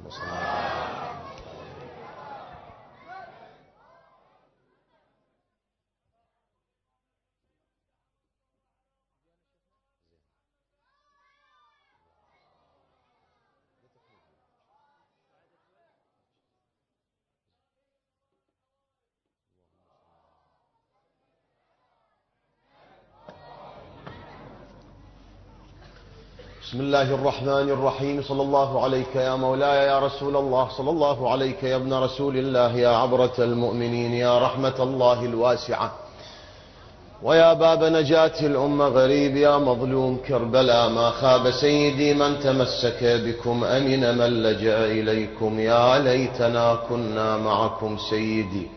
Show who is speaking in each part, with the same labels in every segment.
Speaker 1: بسم الله الرحمن الرحيم. صلى الله عليك يا مولاي يا رسول الله، صلى الله عليك يا ابن رسول الله، يا عبرة المؤمنين، يا رحمة الله الواسعة، ويا باب نجاة الأمة غريب، يا مظلوم كربلاء. ما خاب سيدي من تمسك بكم، أمن من لجأ إليكم. يا ليتنا كنا معكم سيدي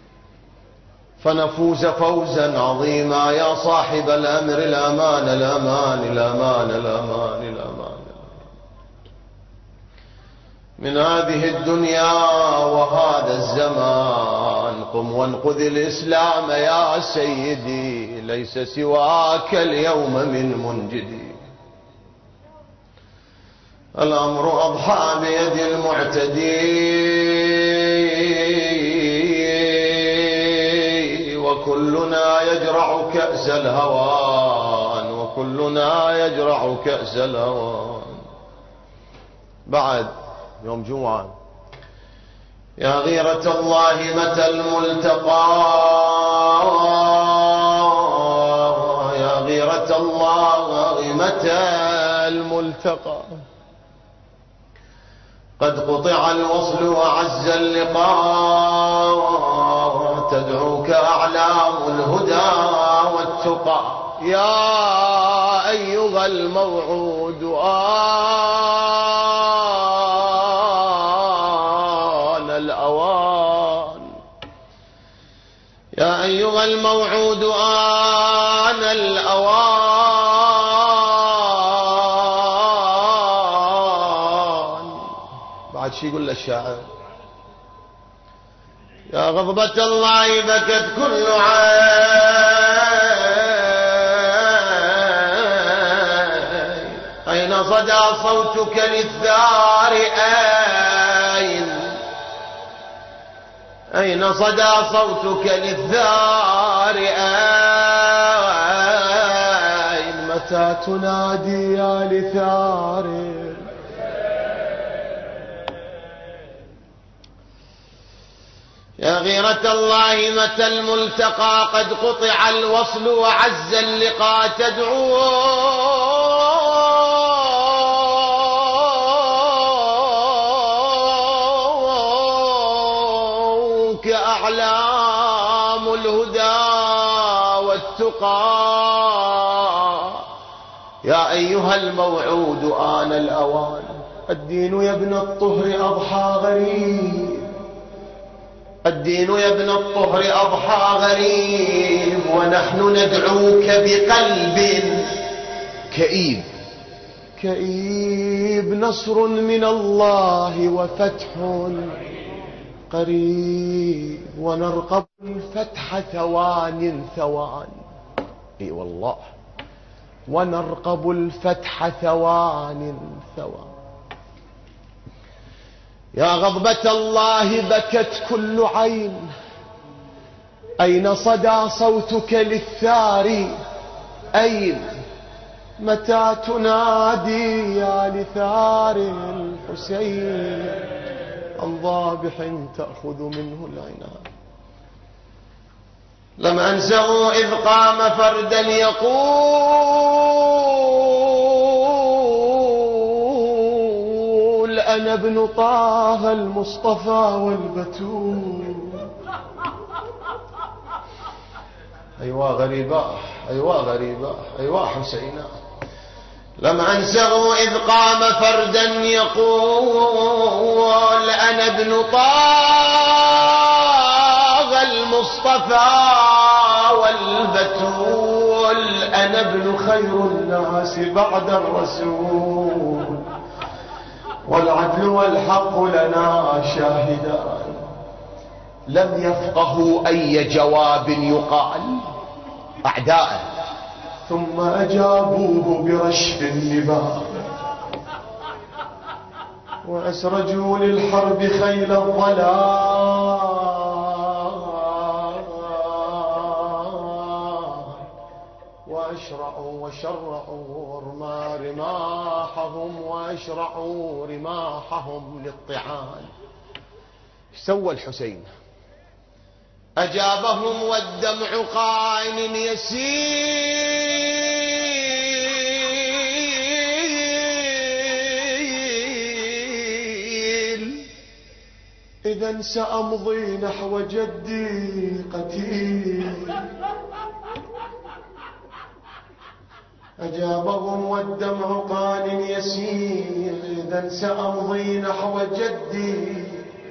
Speaker 1: فنفوز فوزا عظيما. يا صاحب الأمر الأمان الأمان الأمان الأمان الأمان من هذه الدنيا وهذا الزمان. قم وانقذ الإسلام يا سيدي، ليس سواك اليوم من منجدي. الأمر أضحى بيد المعتدي، وكلنا يجرع كأس الهوان، وكلنا يجرع كأس الهوان. بعد يوم جمعة. يا غيرة الله متى الملتقى، يا غيرة الله متى الملتقى. قد قطع الوصل وعز اللقاء، تدعوك أعلام الهدى والتقى. يا أيها الموعود آن الأوان، يا أيها الموعود آن الأوان. بعد شي يقول للشاعر: يا غضبة الله بكت كل عين، أين صدى صوتك للثار؟ أين صدى صوتك للثار؟ متى تنادي يا لثار؟ يا غيرة الله متى الملتقى، قد قطع الوصل وعز اللقاء. تدعوك أعلام الهدى والتقى. يا أيها الموعود آن الأوان. الدين يا ابن الطهر أضحى غريب، الدين يا ابن الطهر أضحى غريب، ونحن ندعوك بقلب كئيب كئيب. نصر من الله وفتح قريب، ونرقب الفتح ثوان ثوان. اي والله، ونرقب الفتح ثوان ثوان. يا غضبة الله بكت كل عين، أين صدى صوتك للثار؟ أين متى تنادي يا لثار الحسين عن ضابح تأخذ منه العنان؟ لم أنسه إذ قام فردا يقول أنا ابن طه المصطفى والبتول. أيوا غريبة أيوا غريبة أيوا حسينا. لم أنسه إذ قام فردا يقول أنا ابن طه المصطفى والبتول. أنا ابن خير الناس بعد الرسول، والعدل والحق لنا شاهدان. لم يفقهوا أي جواب يقال أعداءه، ثم أجابوه برشف النبال. وأسرجوا للحرب خيل الظلام وأشرعوا وشرعوا رماحهم وأشرعوا رماحهم للطعان. سوى الحسين؟ أجابهم والدمع قائن يسيل، إذا سأمضي نحو جدي قتيل. أجابهم والدمع قائن يسيل، إذا سأمضي نحو جدي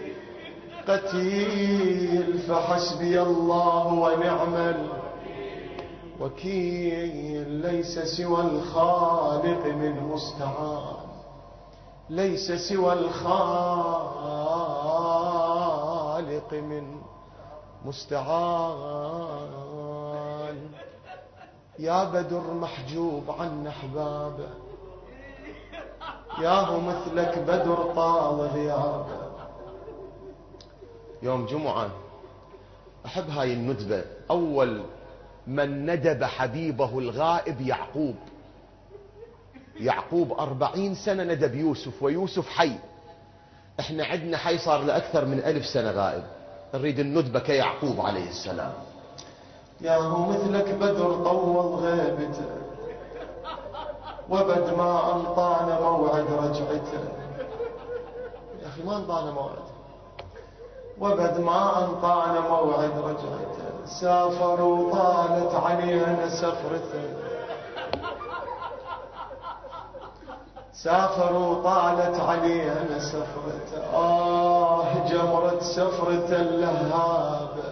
Speaker 1: قتيل. فحسبي الله ونعم الوكيل، ليس سوى الخالق من مستعان، ليس سوى الخالق من مستعان. يا بدر محجوب عن أحبابه، ياهو مثلك بدر طال غيابه. يوم جمعة أحب هاي الندبة. أول من ندب حبيبه الغائب يعقوب 40 سنة ندب يوسف، ويوسف حي. احنا عندنا حي صار لأكثر من 1000 سنة غائب، نريد الندبة كيعقوب عليه السلام. ياهو مثلك بدر طول غيبته، وبد ما أنطانا موعد رجعته. يا أخي ما أنطانا موعد، وبد ما أنطانا موعد رجعته. سافروا طالت علينا سفرته، سافروا طالت علينا سفرته. جمرت سفرة اللهابة،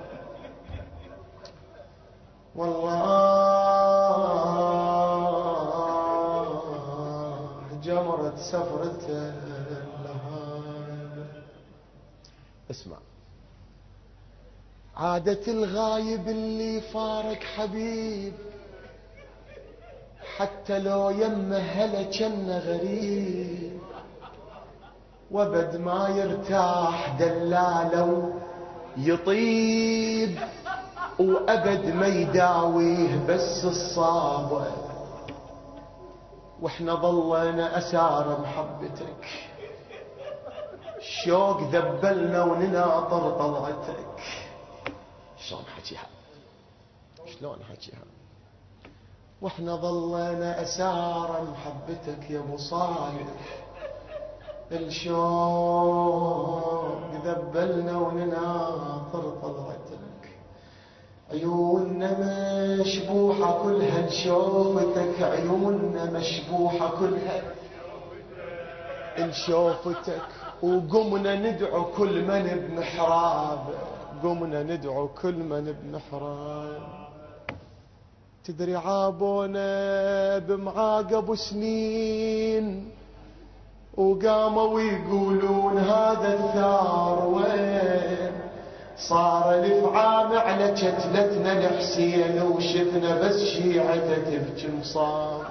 Speaker 1: والله جمرت سفرة اللهابة. اسمع، عادة الغايب اللي فارق حبيب، حتى لو يمه هلا جنة غريب. وبد ما يرتاح دلاله يطيب، وأبد ما يداويه بس الصابة. واحنا ظلنا أسار محبتك، الشوق ذبلنا ونناطر طلعتك. شلون حكيها؟ شلون حكيها؟ واحنا ظلنا أسار محبتك يا ابو صالح، الشوق ذبلنا ونناطر طلعتك. عيوننا مشبوحة كلها لشوفتك، عيوننا مشبوحة كلها لشوفتك. وقمنا ندعو كل من بمحراب، قمنا ندعو كل من بمحراب. تدري عابونا بمعاقب سنين، وقاموا يقولون هذا الثار وين. صار الافعام على كتلتنا الحسين، وشفنا بس شيعته تبكي مصابه.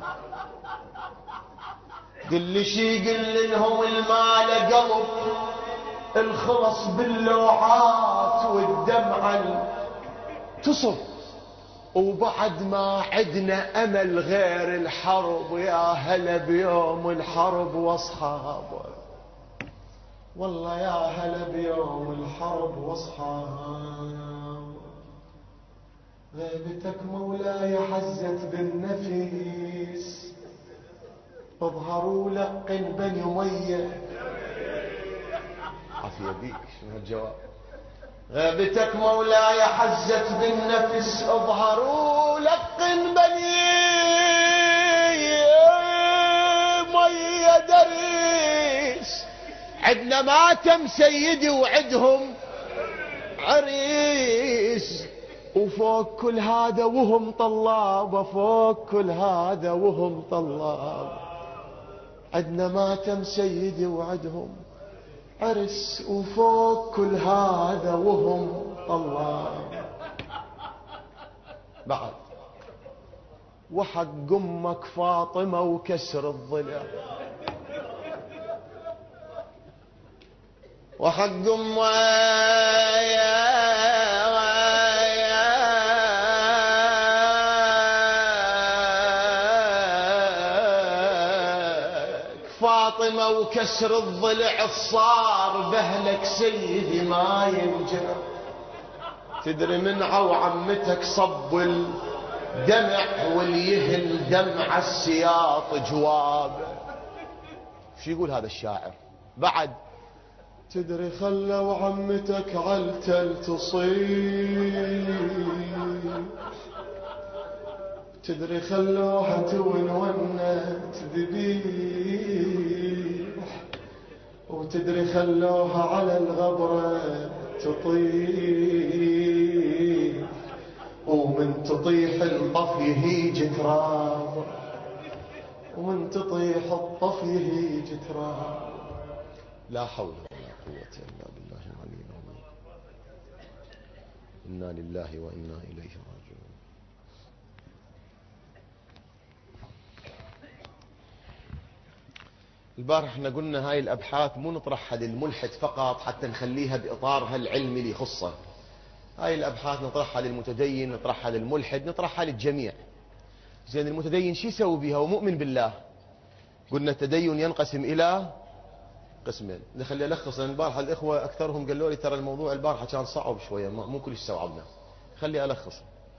Speaker 1: قل لي شي قل لهم المال قلب، الخلص باللوعات والدمعة تصب. وبعد ما عدنا أمل غير الحرب، يا هلا بيوم الحرب واصحابه. والله يا هلا بيوم الحرب واصحابه. غيبتك مولاي حزت بالنفيس، اظهروا لقن بني أمية. عافية بيك، شنو هالجواب؟ غيبتك مولاي حزت بالنفس، اظهروا لقن بني أمية دريس. عدنا ماتم سيدي وعدهم عريس، وفوق كل هذا وهم طلاب، فوق كل هذا وهم طلاب. عدنا ماتم سيدي وعدهم عرس، وفوق كل هذا وهم طلاب. بعد وحق امك فاطمة وكسر الضلع، وحق فاطمة وكسر الضلع صار بهلك سيدي ما ينجر. تدري من عمتك صب الدمع واليهل دمع السياط جوابه. شو يقول هذا الشاعر بعد؟ تدري خلوا عمتك علتل تصيب، تدري خلوها تونونت ذبيح، وتدري خلوها على الغبرة تطيح، ومن تطيح الطف يهيج تراب، ومن تطيح الطف يهيج تراب. لا حول ولا قوة إلا بالله العلي العظيم. إنا لله وإنا إليه راجعون. البارح احنا قلنا هاي الأبحاث مو نطرحها للملحد فقط حتى نخليها بإطارها العلمي اللي يخصه. هاي الأبحاث نطرحها للمتدين، نطرحها للملحد، نطرحها للجميع. زين المتدين شو يسوي بها ومؤمن بالله؟ قلنا التدين ينقسم إلى قسمين. نخلي ألخص، لأن البارحة الإخوة أكثرهم قالوا لي ترى الموضوع البارحة كان صعب شوية، مو كل استوعبنا. خلي ألخص.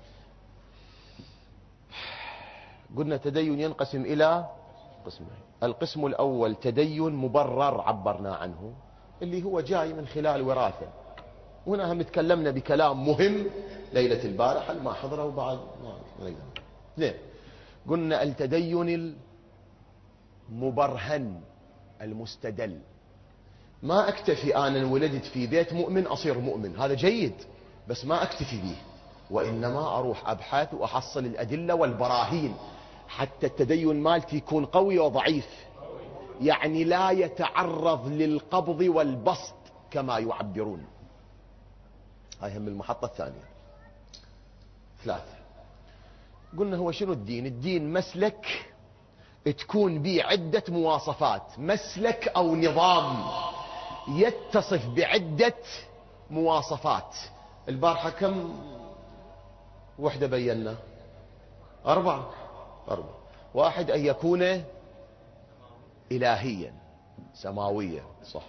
Speaker 1: قلنا التدين ينقسم إلى قسمين. القسم الأول تدين مبرر عبرنا عنه، اللي هو جاي من خلال وراثة. وهنا هم تكلمنا بكلام مهم ليلة البارحة ما حضره وبعد ما اثنين. قلنا التدين المبرهن المستدل. ما أكتفي أنا ولدت في بيت مؤمن أصير مؤمن، هذا جيد، بس ما أكتفي به، وإنما أروح أبحث وأحصل الأدلة والبراهين حتى التدين مالتي يكون قوي وضعيف، يعني لا يتعرض للقبض والبسط كما يعبرون. هاي هم المحطة الثانية. ثلاثة. قلنا هو شنو الدين؟ الدين مسلك تكون به عدة مواصفات، مسلك أو نظام يتصف بعدة مواصفات. البارحة كم وحدة بينا؟ 4. واحد أن يكون إلهيا سماويا، صح.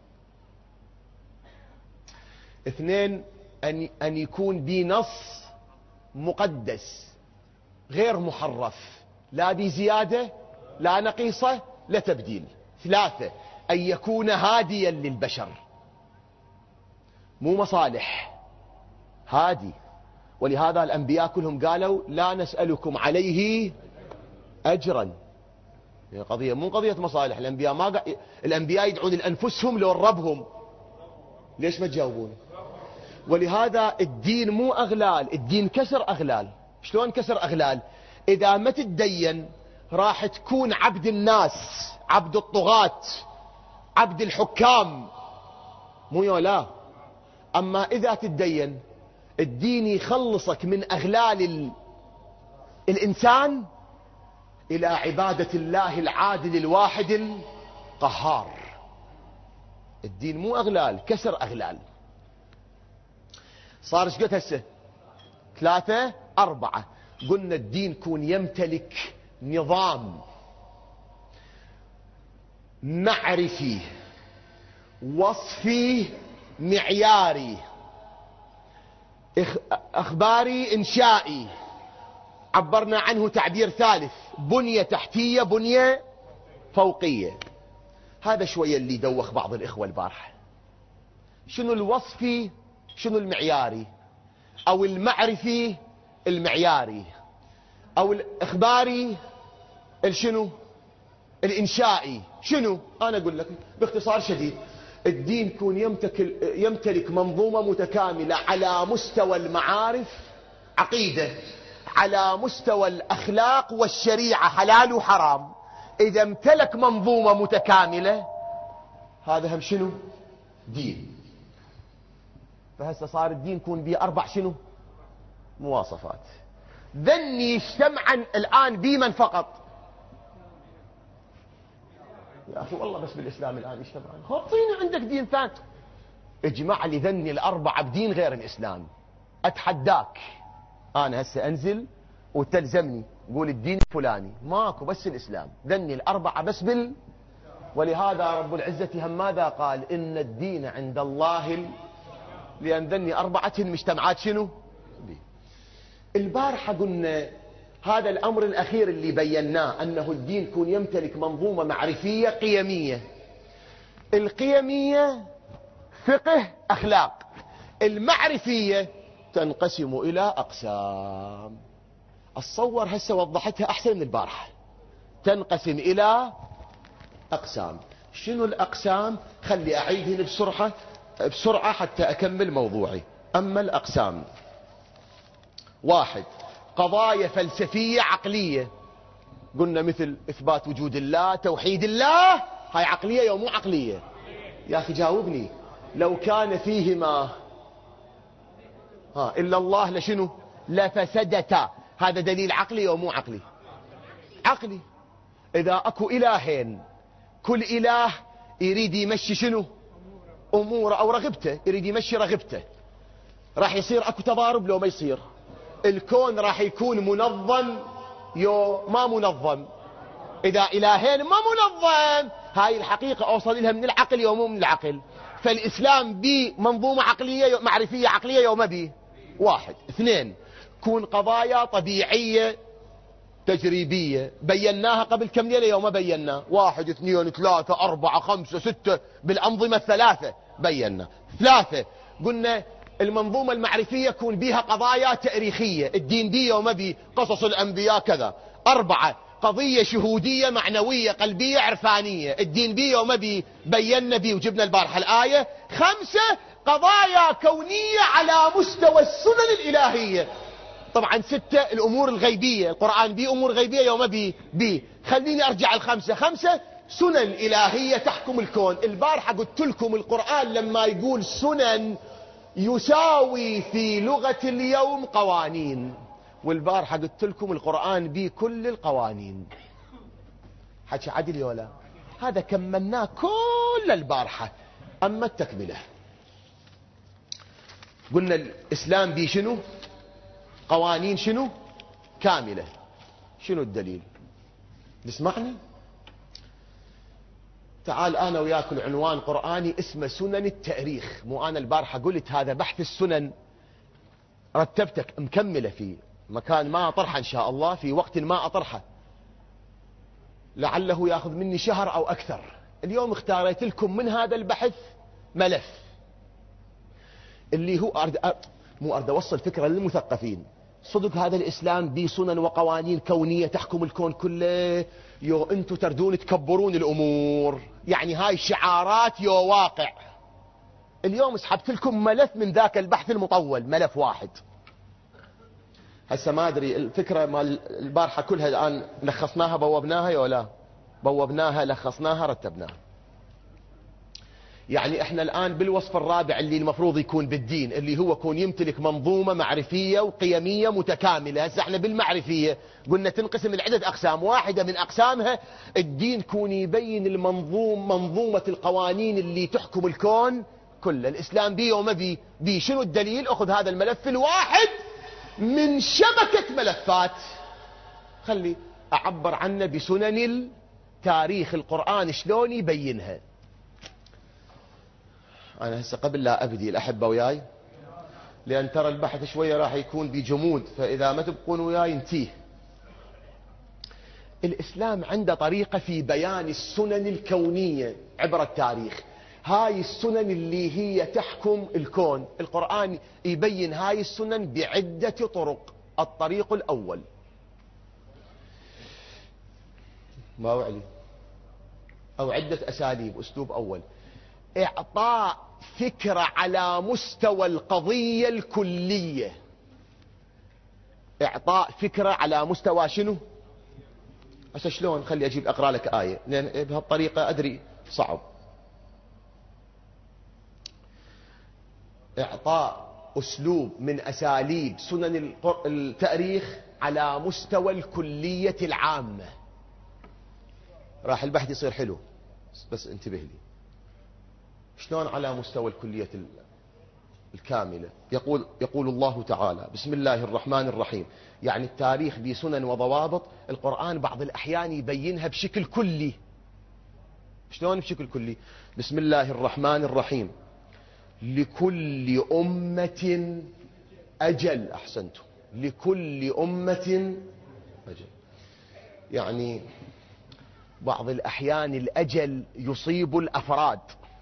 Speaker 1: 2 أن يكون بنص مقدس غير محرف، لا بزيادة لا نقيصة لا تبديل. 3 أن يكون هاديا للبشر، مو مصالح، هادي. ولهذا الأنبياء كلهم قالوا لا نسألكم عليه أجرا. قضية مو قضية مصالح. الأنبياء يدعون لأنفسهم لو ربهم. ليش ما تجاوبون؟ ولهذا الدين مو أغلال، الدين كسر أغلال. شلون كسر أغلال؟ إذا ما تتدين راح تكون عبد الناس، عبد الطغاة، عبد الحكام، مو يولا. أما إذا تتدين الدين يخلصك من أغلال الإنسان إلى عبادة الله العادل الواحد القهار. الدين مو أغلال، كسر أغلال. صار ايش قد هسه؟ 3 4. قلنا الدين يكون يمتلك نظام معرفي وصفي معياري اخباري انشائي، عبرنا عنه تعبير ثالث، بنية تحتية بنية فوقية. هذا شوية اللي دوخ بعض الإخوة البارحة. شنو الوصفي شنو المعياري، أو المعرفي المعياري، أو الإخباري شنو الإنشائي شنو؟ أنا أقول لك باختصار شديد، الدين يكون يمتلك منظومة متكاملة على مستوى المعارف، عقيدة، على مستوى الأخلاق والشريعة حلال وحرام. إذا امتلك منظومة متكاملة هذا هم شنو؟ دين. فهسه صار الدين يكون به 4 شنو؟ مواصفات. ذني يجتمعا الآن بمن فقط؟ يا أخي والله بس بالإسلام الآن يجتمعان. خطينا عندك دين ثاني. اجمع لي ذني الأربعة بدين غير الإسلام، أتحداك أنا هسه أنزل وتلزمني قول الدين الفلاني ماكو بس الإسلام، ذني الأربعة بس ولهذا رب العزة هم ماذا قال؟ إن الدين عند الله لأن ذني أربعة مجتمعات شنو؟ البارحة قلنا هذا الأمر الأخير اللي بيناه أنه الدين يكون يمتلك منظومة معرفية قيمية. القيمية فقه أخلاق، المعرفية تنقسم إلى أقسام. أتصور هسه وضحتها أحسن من البارحة. تنقسم إلى أقسام. شنو الأقسام؟ خلي أعيدهن بسرعة حتى أكمل موضوعي. أما الأقسام: واحد، قضايا فلسفية عقلية، قلنا مثل إثبات وجود الله، توحيد الله، هاي عقلية أو مو عقلية؟ يا أخي جاوبني. لو كان فيهما إلا الله لشنو؟ لفسدتا. هذا دليل عقلي أو مو عقلي؟ عقلي. إذا أكو إلهين كل إله يريد يمشي شنو؟ أموره أو رغبته، يريد يمشي رغبته، راح يصير أكو تضارب لو ما يصير؟ الكون راح يكون منظم يو ما منظم؟ إذا إلهين ما منظم. هاي الحقيقة أوصل لها من العقل يو مو من العقل؟ فالإسلام بمنظومة عقلية معرفية عقلية يو ما بيه؟ واحد. اثنين، كون قضايا طبيعية تجريبية، بيناها قبل كم ليلة يوم ما بينا؟ 1 2 3 4 5 6 بالأنظمة الثلاثة بينا. 3، قلنا المنظومة المعرفية يكون بيها قضايا تاريخية، الدين بيه وما بيه، قصص الأنبياء كذا. 4، قضية شهودية معنوية قلبية عرفانية، الدين بيه وما بيه، بينا بيه وجبنا البارحة الآية. 5، قضايا كونية على مستوى السنن الإلهية. طبعا 6، الأمور الغيبية، القرآن بيه أمور غيبية يوم بيه. خليني أرجع ال5. 5 سنن إلهية تحكم الكون. البارحة قلت لكم القرآن لما يقول سنن يساوي في لغة اليوم قوانين، والبارحة قلت لكم القرآن بيه كل القوانين. حكي عدل ولا؟ هذا كملناه كل البارحة. أما التكملة، قلنا الإسلام بيه شنو؟ قوانين شنو؟ كاملة. شنو الدليل؟ تسمعني؟ تعال أنا وياك العنوان قرآني اسمه سنن التاريخ. مو أنا البارحة قلت هذا بحث السنن، رتبتك مكملة في مكان ما أطرحه إن شاء الله، في وقت ما أطرحه، لعله يأخذ مني شهر أو أكثر. اليوم اختاريت لكم من هذا البحث ملف اللي هو مو أريد أوصل فكرة للمثقفين. صدق هذا الإسلام بيه سنن وقوانين كونية تحكم الكون كله، يو أنتوا تردون تكبرون الأمور، يعني هاي شعارات يو واقع. اليوم سحبت لكم ملف من ذاك البحث المطول، ملف واحد. هسه ما أدري الفكرة مال البارحة كلها الآن لخصناها بوبناها يا لا؟ بوبناها لخصناها رتبناها. يعني احنا الآن بالوصف الرابع اللي المفروض يكون بالدين، اللي هو يكون يمتلك منظومة معرفية وقيمية متكاملة. هسه احنا بالمعرفية قلنا تنقسم لعدة أقسام. واحدة من أقسامها الدين يكون يبين منظومة القوانين اللي تحكم الكون كله. الإسلام بيه وما بيه شنو الدليل؟ أخذ هذا الملف الواحد من شبكة ملفات، خلي أعبر عنه بسنن التاريخ. القرآن شلون يبينها؟ أنا هسه قبل لا أبدي الأحبة وياي، لأن ترى البحث شوية راح يكون بجمود، فإذا ما تبقون وياي ينتيه. الإسلام عنده طريقة في بيان السنن الكونية عبر التاريخ. هاي السنن اللي هي تحكم الكون، القرآن يبين هاي السنن بعدة طرق. الطريق الأول ما وعلي أو عدة أساليب. أسلوب أول، إعطاء فكرة على مستوى القضية الكلية. إعطاء فكرة على مستوى شنو؟ هسه شلون؟ خلي أجيب أقرأ لك آية، لأن بهالطريقة أدري صعب. إعطاء أسلوب من أساليب سنن التاريخ على مستوى الكلية العامة. راح البحث يصير حلو، بس انتبه لي. شلون على مستوى الكلية الكاملة؟ يقول الله تعالى بسم الله الرحمن الرحيم. يعني التاريخ بسنن وضوابط، القرآن بعض الأحيان يبينها بشكل كلي. شلون بشكل كلي؟ بسم الله الرحمن الرحيم. لكل أمة أجل. أحسنتم. لكل أمة أجل. يعني بعض الأحيان الأجل يصيب الأفراد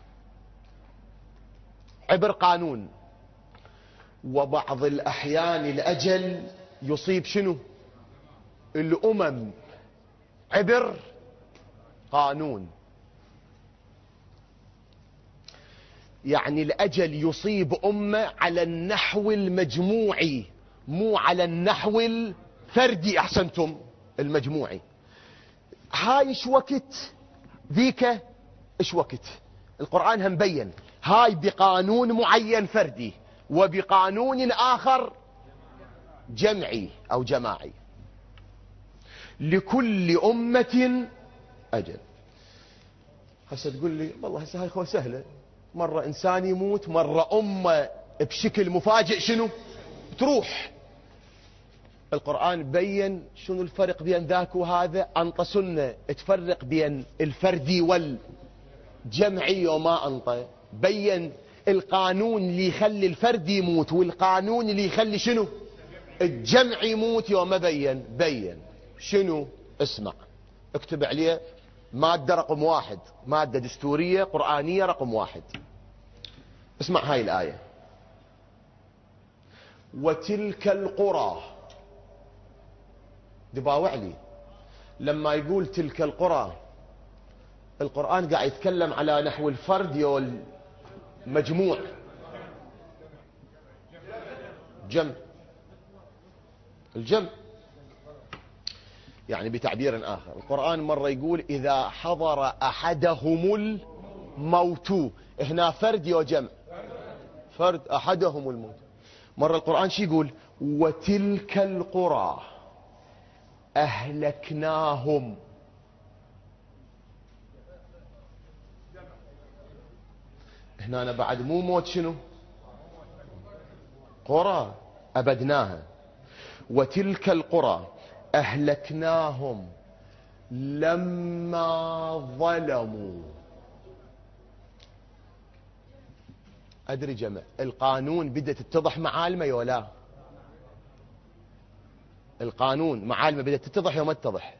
Speaker 1: عبر قانون، وبعض الأحيان الأجل يصيب شنو؟ الأمم عبر قانون. يعني الأجل يصيب أمة على النحو المجموعي، مو على النحو الفردي. أحسنتم. المجموعي. هاي ايش وقت، ذيك ايش وقت. القرآن هم بين هاي بقانون معين فردي، وبقانون آخر جمعي أو جماعي. لكل أمة أجل. هسه تقول لي والله هسه هاي سهلة، مرة إنسان يموت، مرة أمة بشكل مفاجئ شنو تروح. القرآن بين شنو الفرق بين ذاك وهذا. أنطى سنة تفرق بين الفردي والجمعي وما أنطى. بين القانون اللي يخلي الفرد يموت، والقانون اللي يخلي شنو الجمع يموت. يوم بين شنو. اسمع، اكتب عليه مادة رقم 1، مادة دستورية قرآنية رقم 1. اسمع هاي الآية. وتلك القرى. دباوع لي لما يقول تلك القرى، القرآن قاعد يتكلم على نحو الفرد والمجموع. جمع. الجمع يعني بتعبير آخر، القرآن مرة يقول إذا حضر أحدهم الموت. هنا فرد وجمع. فرد. أحدهم الموت. مرة القرآن شي يقول وتلك القرى أهلكناهم. هنا أنا بعد مو موت شنو، قرى أبدناها. وتلك القرى أهلكناهم لما ظلموا. أدري جمع القانون بدأت تتضح معالمه ولا؟ القانون معالمه بدأت تتضح وما تتضح.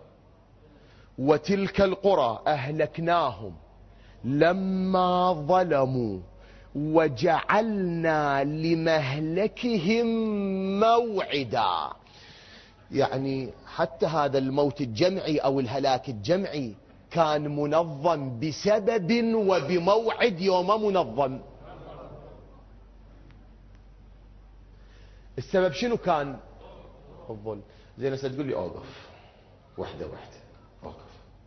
Speaker 1: وتلك القرى أهلكناهم لما ظلموا وجعلنا لمهلكهم موعدا. يعني حتى هذا الموت الجمعي أو الهلاك الجمعي كان منظم بسبب وبموعد. يوم منظم السبب شنو كان؟ الظلم. زين هسه تقول لي اوقف وحده اوقف.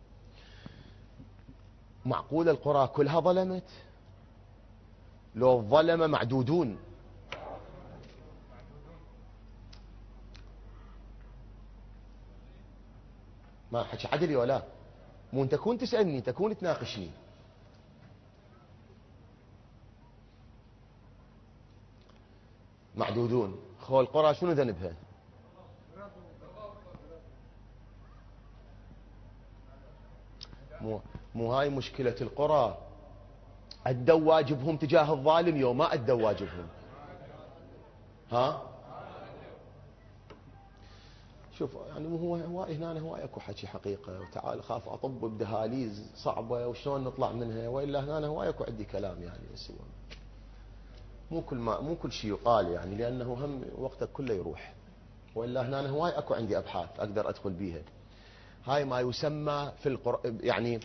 Speaker 1: معقول القرى كلها ظلمت؟ لو الظلم معدودون. ما حكي عدلي ولا مو انت تكون تسألني، تكون تناقشني. معدودون. خو القرى شنو ذنبها؟ مو هاي مشكلة القرى. أدوا واجبهم تجاه الظالم يوم ما أدوا واجبهم. ها شوف يعني هو هنا هواي اكو حكي حقيقة، وتعال خاف اطب بدهاليز صعبة وشلون نطلع منها، والا هنا هواي اكو عندي كلام يعني. بس مو كل شيء يقال يعني، لانه هم وقتك كله يروح. والا هنا هواي اكو عندي ابحاث اقدر ادخل بيها. هاي ما يسمى في يعني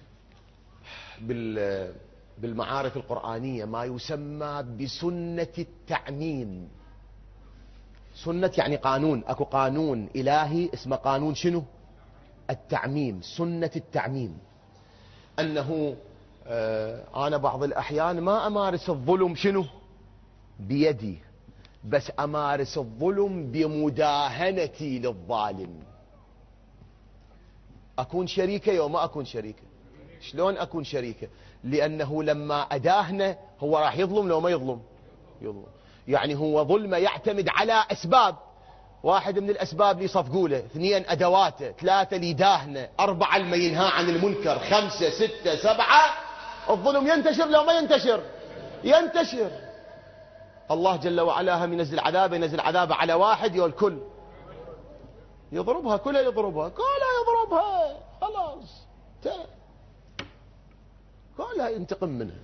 Speaker 1: بالمعارف القرآنية ما يسمى بسنة التعميم. سنة يعني قانون، اكو قانون الهي اسمه قانون شنو؟ التعميم. سنة التعميم انه انا بعض الاحيان ما امارس الظلم شنو بيدي، بس امارس الظلم بمداهنتي للظالم. اكون شريكة يوم ما اكون شريكة. شلون أكون شريكه؟ لأنه لما أداهنا هو راح يظلم لو ما يظلم؟ يظلم. يعني هو ظلمه يعتمد على أسباب، واحد من الأسباب اللي يصفقوا له، 2 أدواته، 3 اللي يداهنه، 4 اللي ينهى عن المنكر، 5 6 7. الظلم ينتشر لو ما ينتشر؟ ينتشر. الله جل وعلا هم ينزل عذابه، ينزل عذابه على واحد يا الكل يضربها، كلها يضربها، كلها يضربها، خلاص كلها ينتقم منها.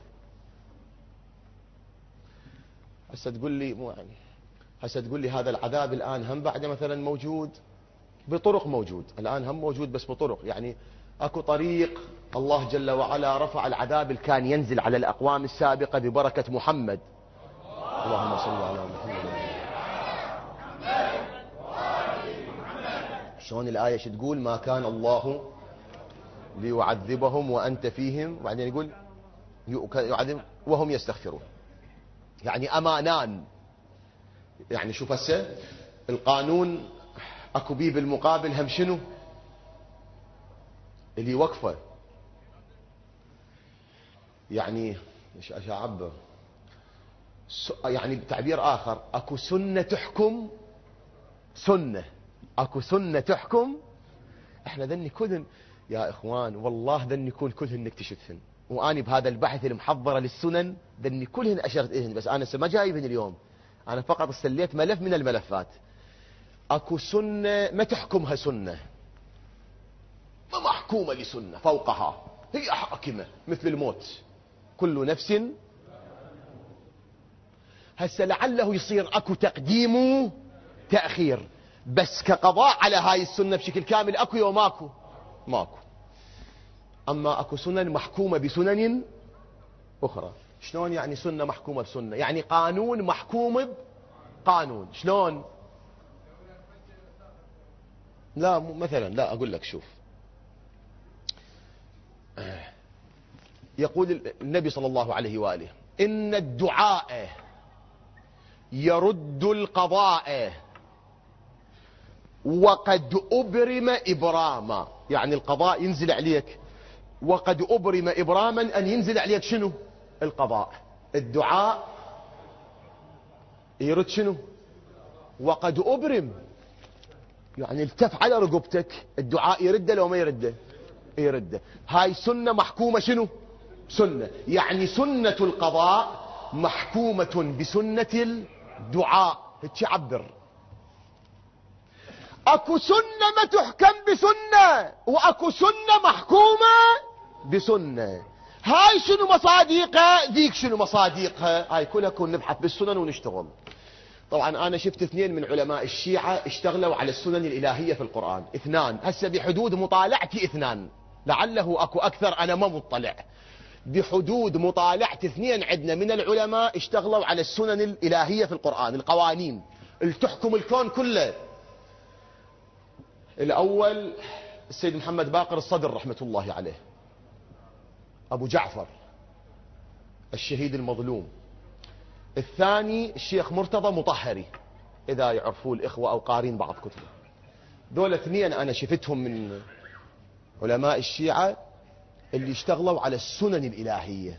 Speaker 1: هسه تقول لي مو يعني، هسه تقول لي هذا العذاب الآن هم بعد مثلا موجود بطرق، موجود الآن هم موجود بس بطرق، يعني اكو طريق الله جل وعلا رفع العذاب اللي كان ينزل على الأقوام السابقة ببركة محمد. اللهم صل على محمد. شلون الآية شو تقول؟ ما كان الله ليعذبهم وأنت فيهم، وبعدين يقول يعذب وهم يستغفرون، يعني أمانان. يعني شوف هسه القانون اكو بيه بالمقابل هم شنو اللي وقفه، يعني ايش اعبر، يعني بتعبير اخر اكو سنة تحكم سنة، اكو سنة تحكم. احنا ذني كلهن يا اخوان، والله ذني يكون كلهن نكتشفهن، واني بهذا البحث المحضرة للسنن ذني كلهن اشرت الهن، بس انا ما جايبهن اليوم، انا فقط استليت ملف من الملفات. اكو سنة ما تحكمها سنة، ما محكومة لسنة فوقها، هي حاكمة مثل الموت، كل نفس. هسه لعله يصير اكو تقديم تأخير، بس كقضاء على هاي السنة بشكل كامل اكو يوم ماكو؟ ماكو. اما اكو سنن محكومة بسنن اخرى. شلون يعني سنة محكومة بسنة؟ يعني قانون محكوم بقانون. شلون؟ لا مثلا، لا اقول لك، شوف يقول النبي صلى الله عليه وآله إن الدعاء يرد القضاء وقد أبرم إبراما، يعني القضاء ينزل عليك وقد أبرم إبراما، أن ينزل عليك شنو؟ القضاء. الدعاء يرد شنو؟ وقد أبرم، يعني التف على رقبتك، الدعاء يرده لو ما يرده؟ يرده. هاي سنة محكومة شنو؟ سنة، يعني سنة القضاء محكومة بسنة الدعاء. هيك عبر. اكو سنة ما تحكم بسنة، واكو سنة محكومة بسنة. هاي شنو مصاديقها؟ ذيك شنو مصاديقها؟ هاي كلها كون نبحث بالسنن ونشتغل. طبعا انا شفت 2 من علماء الشيعة اشتغلوا على السنن الالهية في القرآن، 2 هسه بحدود مطالعتي 2، لعله اكو اكثر انا ما مطلع. بحدود مطالعة 2 عندنا من العلماء اشتغلوا على السنن الالهية في القرآن، القوانين اللي تحكم الكون كله. الاول السيد محمد باقر الصدر رحمة الله عليه، ابو جعفر الشهيد المظلوم. الثاني الشيخ مرتضى مطهري، اذا يعرفوا الاخوة او قارين بعض كتبه. دول 2 انا شفتهم من علماء الشيعة اللي اشتغلوا على السنن الالهية.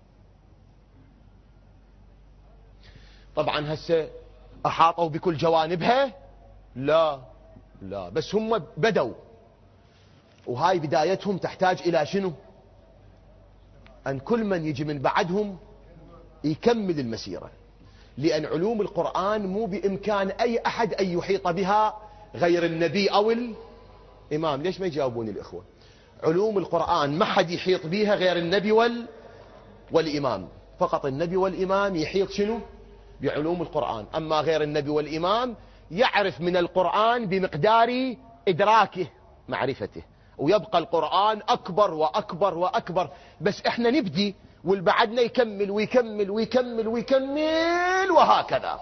Speaker 1: طبعا هسه احاطوا بكل جوانبها؟ لا بس هم بدوا، وهاي بدايتهم تحتاج الى شنو؟ ان كل من يجي من بعدهم يكمل المسيرة، لان علوم القرآن مو بامكان اي احد ان يحيط بها غير النبي او الامام. ليش ما يجاوبون الاخوة؟ علوم القرآن ما حد يحيط بها غير النبي والامام، فقط النبي والامام يحيط شنو؟ بعلوم القرآن. اما غير النبي والامام يعرف من القرآن بمقدار ادراكه معرفته، ويبقى القرآن اكبر واكبر واكبر، بس احنا نبدي والبعدنا يكمل ويكمل ويكمل ويكمل وهكذا.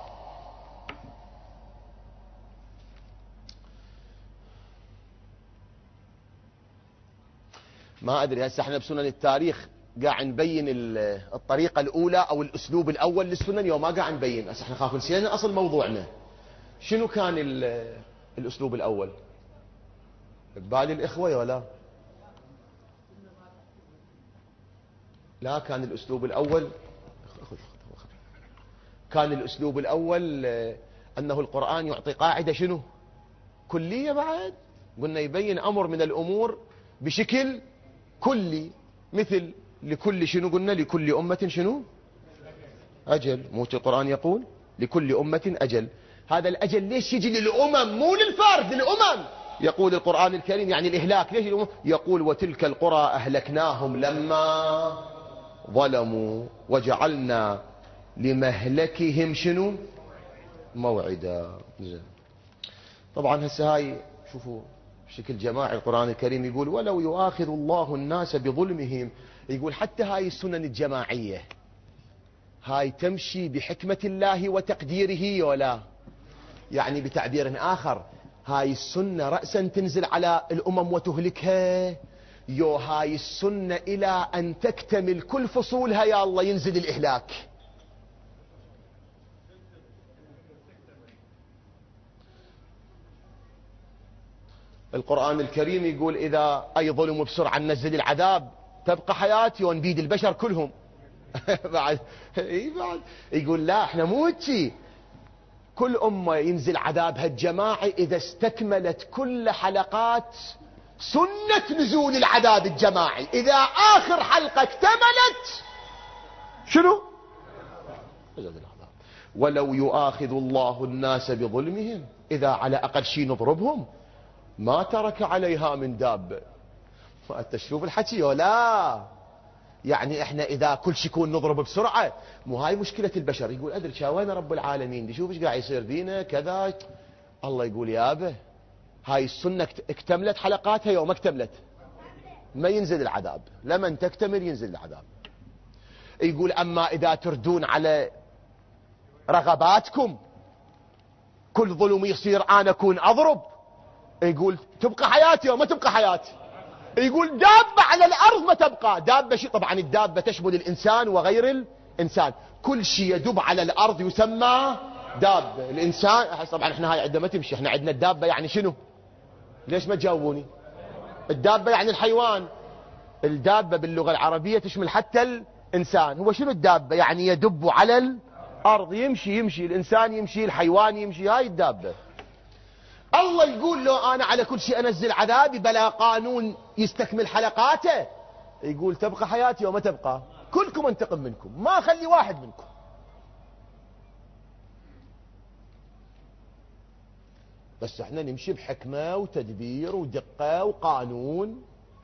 Speaker 1: ما ادري هسه احنا بسنن التاريخ قاعد نبين الطريقة الاولى او الاسلوب الاول للسنن، يوم ما قاعد نبين. هسه احنا خاف نسينا اصل موضوعنا. شنو كان الاسلوب الاول ببال الاخوة ولا لا، كان الأسلوب الأول أنه القرآن يعطي قاعدة شنو كلية، بعد قلنا يبين أمر من الأمور بشكل كلي، مثل لكل شنو قلنا لكل أمة شنو أجل. موت القرآن يقول لكل أمة أجل. هذا الأجل ليش يجي للأمم مو للفرد، للأمم. يقول القرآن الكريم يعني الإهلاك ليش للأمم؟ يقول وتلك القرى أهلكناهم لما ظلموا وجعلنا لمهلكهم شنو موعدا. طبعا هسه هاي شوفوا بشكل جماعي القرآن الكريم يقول ولو يؤاخذ الله الناس بظلمهم، يقول حتى هاي السنن الجماعية هاي تمشي بحكمة الله وتقديره ولا، يعني بتعبير آخر هاي السنة رأسا تنزل على الأمم وتهلكها، يو هاي السنة إلى أن تكتمل كل فصولها يا الله ينزل الإهلاك. القرآن الكريم يقول إذا أي ظلم بسرعة نزل العذاب تبقى حياتي ونبيد البشر كلهم. بعد يقول لا احنا مو هيك، كل أمة ينزل عذابها الجماعي إذا استكملت كل حلقات سنة نزول العذاب الجماعي. إذا آخر حلقة اكتملت شنو نزل العذاب. ولو يؤاخذ الله الناس بظلمهم، إذا على أقل شيء نضربهم ما ترك عليها من دابة. تشوف الحكي ولا، يعني احنا اذا كل شيء يكون نضرب بسرعة، مو هاي مشكلة البشر. يقول ادري وين رب العالمين دي شوف ايش قاعد يصير بينا كذا. الله يقول يابا هاي السنة اكتملت حلقاتها، يوم اكتملت ما ينزل العذاب، لمن تكتمل ينزل العذاب. يقول اما اذا تردون على رغباتكم كل ظلم يصير انا اكون اضرب، يقول تبقى حياتي وما تبقى حياتي. يقول دابة على الأرض ما تبقى دابة شيء. طبعا الدابة تشمل الإنسان وغير الإنسان، كل شيء يدب على الأرض يسمى دابة. الإنسان طبعا احنا هاي عندما تمشي احنا عندنا الدابة يعني شنو؟ ليش ما تجاوبوني؟ الدابة يعني الحيوان. الدابة باللغة العربية تشمل حتى الإنسان. هو شنو الدابة؟ يعني يدب على الأرض، يمشي الإنسان يمشي، الحيوان يمشي، هاي الدابة. الله يقول له أنا على كل شيء أنزل عذابي بلا قانون يستكمل حلقاته. يقول تبقى حياتي وما تبقى، كلكم انتقم منكم ما أخلي واحد منكم. بس احنا نمشي بحكمة وتدبير ودقة وقانون.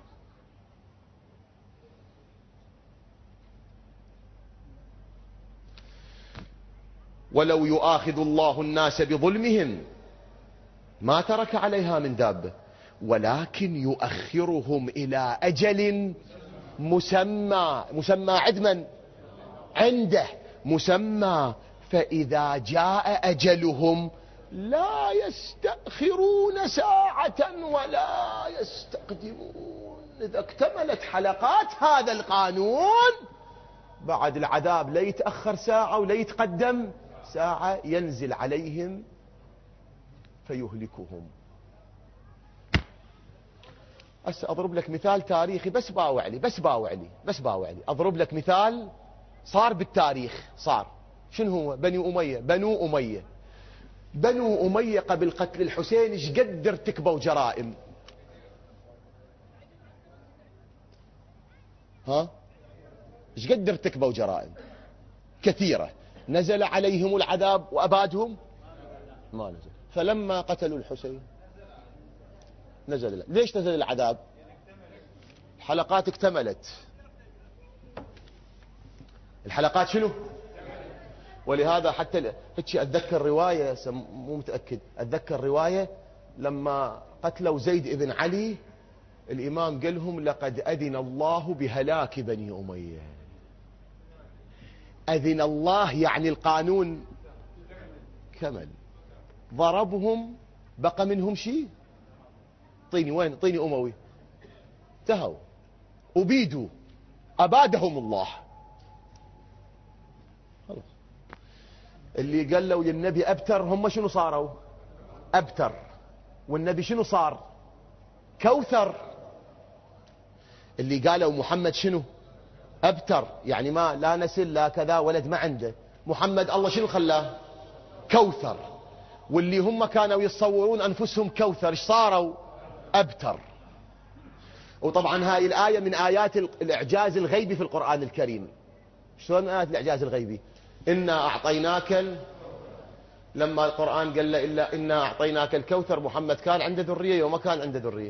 Speaker 1: ولو يؤاخذ الله الناس بظلمهم ما ترك عليها من دابة ولكن يؤخرهم إلى أجل مسمى. مسمى عدما عنده مسمى، فإذا جاء أجلهم لا يستأخرون ساعة ولا يستقدمون. إذا اكتملت حلقات هذا القانون بعد العذاب لا يتأخر ساعة ولا يتقدم ساعة، ينزل عليهم فيهلكهم. هسه أضرب لك مثال تاريخي بس باوع لي أضرب لك مثال صار بالتاريخ. صار شنو هو؟ بنو أمية قبل قتل الحسين ايش قد ارتكبوا جرائم؟ ايش قد ارتكبوا جرائم كثيرة. نزل عليهم العذاب وأبادهم؟ ما نزل. فلما قتلوا الحسين نزل. ليش نزل العذاب؟ الحلقات اكتملت. الحلقات شنو؟ ولهذا حتى هيك أتذكر رواية، مو متأكد، أتذكر رواية لما قتلوا زيد ابن علي الإمام قال لهم لقد أذن الله بهلاك بني أمية. أذن الله يعني القانون كمل. ضربهم بقى منهم شيء؟ طيني وين؟ طيني أموي. انتهوا أبيدوا، أبادهم الله. خلاص. اللي قالوا للنبي أبتر هم شنو صاروا؟ أبتر. والنبي شنو صار؟ كوثر. اللي قالوا محمد شنو؟ أبتر، يعني ما لا نسل لا كذا ولد ما عنده. محمد الله شنو خلاه؟ كوثر. واللي هم كانوا يتصورون أنفسهم كوثر ايش صاروا؟ أبتر. وطبعا هاي الآية من آيات الإعجاز الغيبي في القرآن الكريم. شلون من آيات الإعجاز الغيبي؟ إنا أعطيناك، لما القرآن قال له إلا إنا أعطيناك الكوثر، محمد كان عنده ذرية وما كان عنده ذرية.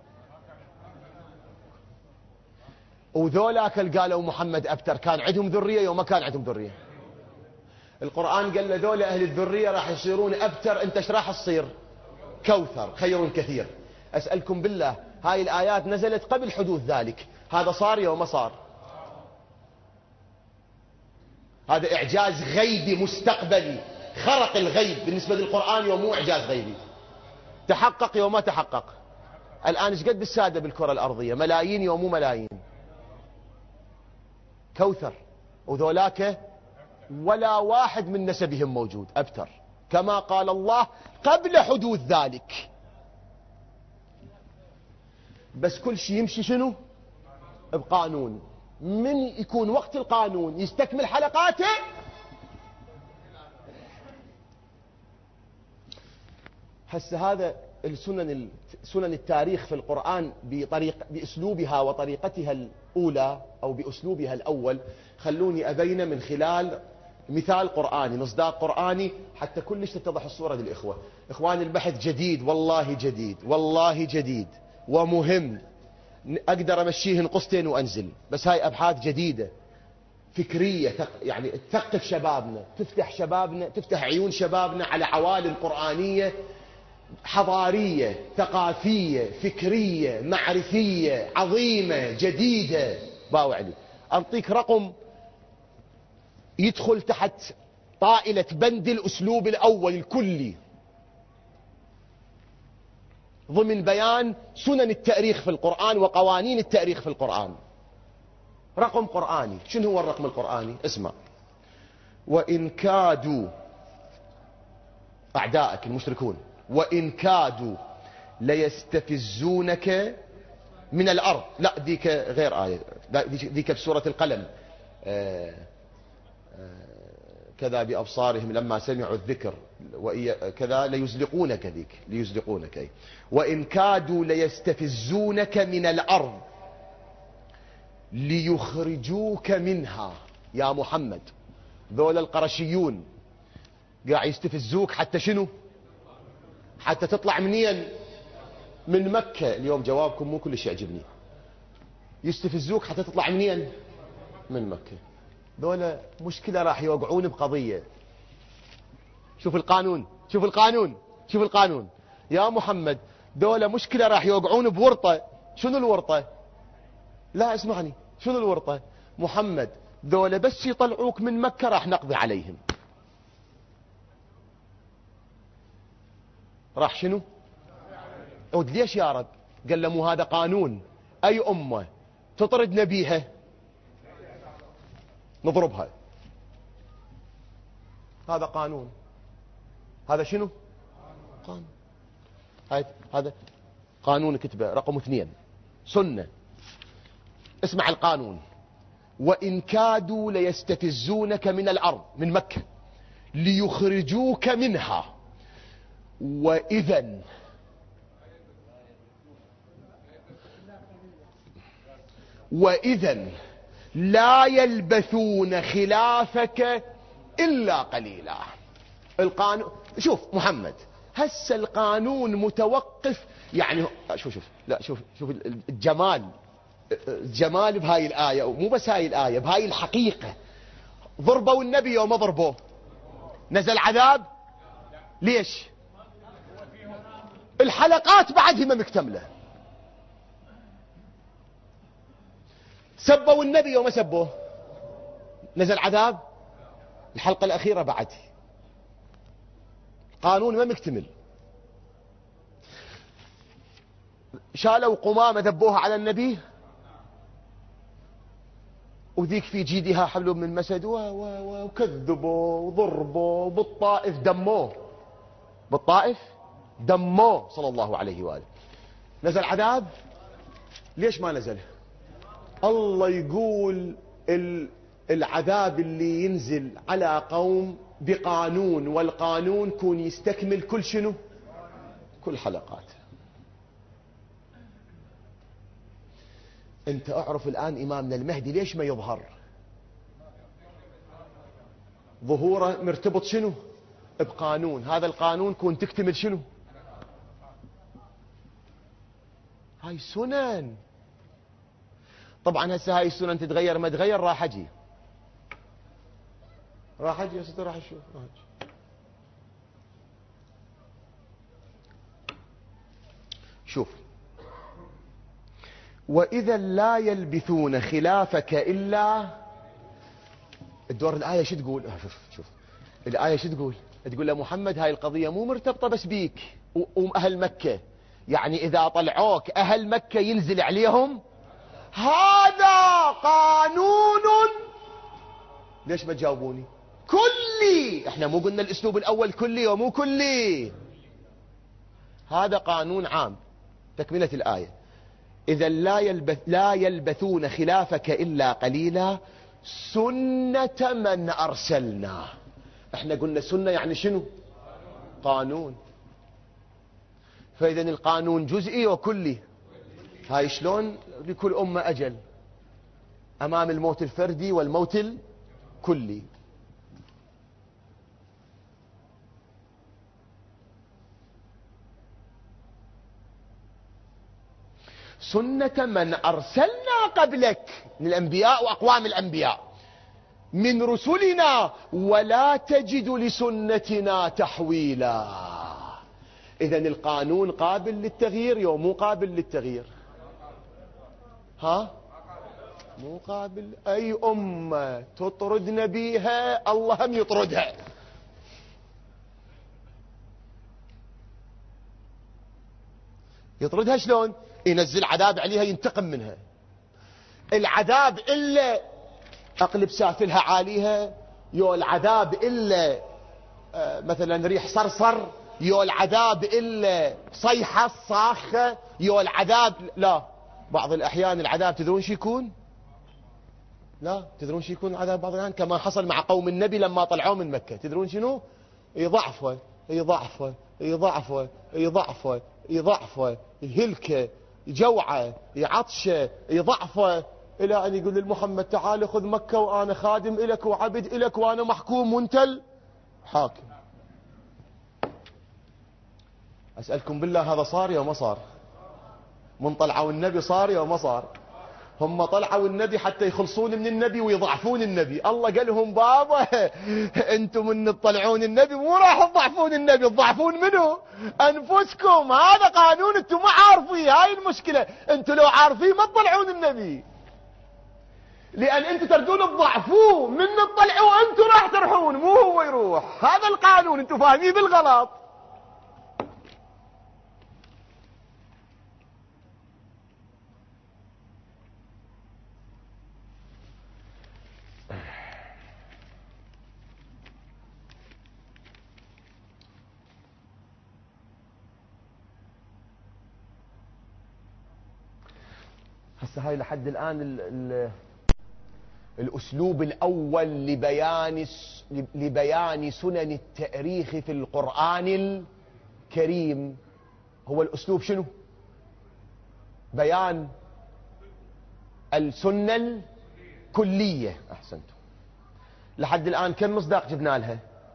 Speaker 1: وذولاك اللي قالوا محمد أبتر كان عندهم ذرية وما كان عندهم ذرية. القرآن قال له ذولا أهل الذرية راح يصيرون أبتر، أنت ايش راح تصير؟ كوثر، خير كثير. أسألكم بالله، هاي الآيات نزلت قبل حدوث ذلك، هذا صار يوم ما صار؟ هذا إعجاز غيبي مستقبلي، خرق الغيب بالنسبة للقرآن يوم مو إعجاز غيبي، تحقق يوم ما تحقق. الآن ايش قد السادة بالكرة الأرضية؟ ملايين يوم مو ملايين. كوثر، وذولاك ولا واحد من نسبهم موجود، أبتر، كما قال الله قبل حدوث ذلك. بس كل شيء يمشي شنو؟ بقانون. من يكون وقت القانون يستكمل حلقاته. هسه هذا سنن التاريخ في القرآن بأسلوبها وطريقتها الأولى أو بأسلوبها الأول. خلوني أبين من خلال مثال قرآني، مصداق قرآني، حتى كلش تتضح الصورة للإخوة. إخواني البحث جديد، والله جديد، والله جديد ومهم، أقدر أمشيه نقصتين وأنزل، بس هاي أبحاث جديدة فكرية، يعني تثقف شبابنا، تفتح شبابنا، تفتح عيون شبابنا على عوالم قرآنية حضارية ثقافية فكرية معرفية عظيمة جديدة. باوع لي أنطيك رقم يدخل تحت طائلة بند الأسلوب الأول الكلي ضمن بيان سنن التاريخ في القرآن وقوانين التاريخ في القرآن. رقم قرآني. شنو هو الرقم القرآني؟ اسمع: وإن كادوا أعدائك المشركون، وإن كادوا ليستفزونك من الأرض. لا ذيك غير آية، ذيك بسورة القلم. كذا بأبصارهم لما سمعوا الذكر كذا ليزلقونك، ذيك ليزلقونك. وإن كادوا ليستفزونك من الأرض ليخرجوك منها. يا محمد ذول القرشيون قاعد يستفزوك حتى شنو؟ حتى تطلع منين؟ من مكة. اليوم جوابكم مو كلش يعجبني. يستفزوك حتى تطلع منين؟ من مكة. ذولا مشكلة راح يوقعون بقضية. شوف القانون، شوف القانون، شوف القانون يا محمد. ذولا مشكلة راح يوقعون بورطة. شنو الورطة؟ لا اسمعني، شنو الورطة؟ محمد ذولا بس يطلعوك من مكة راح نقضي عليهم. راح شنو؟ عود ليش يا رب؟ قال له مو هذا قانون. أي أمة تطرد نبيها نضربها. هذا قانون. هذا شنو؟ قانون. هذا قانون كتبه رقم 2 سنة. اسمع القانون: وإن كادوا ليستفزونك من الأرض، من مكة، ليخرجوك منها، وإذا لا يلبثون خلافك إلا قليلا. القانون. شوف محمد، هسه القانون متوقف، يعني شوف لا شوف الجمال بهاي الآية، ومو بس هاي الآية، بهاي الحقيقة. ضربوا النبي وما ضربوه، نزل عذاب. ليش؟ الحلقات بعدها ما مكتملة. سبوا النبي وما سبوه، نزل عذاب. الحلقة الأخيرة بعد قانون ما مكتمل. شالوا قمامة ذبوها على النبي، وذيك في جيدها حبل من مسد، وكذبوا وضربوا. بالطائف دموه، بالطائف دموه صلى الله عليه وآله. نزل عذاب. ليش ما نزل؟ الله يقول العذاب اللي ينزل على قوم بقانون، والقانون يكون يستكمل كل شنو؟ كل حلقات. انت اعرف الآن إمامنا المهدي ليش ما يظهر؟ ظهوره مرتبط شنو؟ بقانون، هذا القانون كون تكتمل شنو؟ هاي سنن. طبعا هسه هاي السنن تتغير ما تغير راح اجي يا ستي، راح اشوف راح اجي. شوف، وإذا لا يلبثون خلافك إلا الدور. الآية شو تقول؟ شوف الآية شو تقول؟ تقول له محمد هاي القضية مو مرتبطة بس بيك وأهل مكة، يعني إذا طلعوك أهل مكة ينزل عليهم هذا قانون. ليش ما تجاوبوني؟ كلي. احنا مو قلنا الأسلوب الأول كلي ومو كلي؟ هذا قانون عام. تكملة الآية: إذا لا يلبثون خلافك إلا قليلا سنة من أرسلنا. احنا قلنا سنة يعني شنو؟ قانون. فإذا القانون جزئي وكلي. هاي شلون؟ لكل أمة أجل، أمام الموت الفردي والموت الكلي. سنة من أرسلنا قبلك من الأنبياء وأقوام الأنبياء من رسلنا ولا تجد لسنتنا تحويلا. إذن القانون قابل للتغيير يو مو قابل للتغيير؟ ها؟ مو قابل. أي أمة تطرد نبيها الله هم يطردها. يطردها شلون؟ ينزل عذاب عليها ينتقم منها. العذاب إلا أقلب سافلها عاليها، يو العذاب إلا مثلا ريح صرصر، يو العذاب إلا صيحة صاخة، يو العذاب. لا، بعض الأحيان العذاب تدرون شو يكون؟ لا تدرون شو يكون العذاب بعض الأحيان؟ كما حصل مع قوم النبي لما طلعوا من مكة. تدرون شنو؟ يضعفوا يضعفوا يضعفوا يضعفوا يضعفوا، يهلكه، يجوعه، يعطشه، يضعفه، إلى أن يقول لمحمد تعال خذ مكة وأنا خادم إلك وعبد إلك وأنا محكوم وأنت الحاكم. أسألكم بالله هذا صار يا ما صار؟ من طلعوا النبي صار يا ما صار؟ هم طلعوا النبي حتى يخلصون من النبي ويضعفون النبي. الله قال لهم بابا انتم من تطلعون النبي مو راح تضعفون النبي، تضعفون منه انفسكم. هذا قانون انتم ما عارفين. هاي المشكلة، انتم لو عارفين ما تطلعون النبي، لان انتم تردون تضعفوه. من تطلعوا انتم راح تروحون مو هو يروح. هذا القانون انتم فاهمين بالغلط. هسه هاي لحد الآن الأسلوب الأول لبيان سنن التأريخ في القرآن الكريم هو الأسلوب شنو؟ بيان السنة الكلية. أحسنتم. لحد الآن كم مصداق جبنا لها؟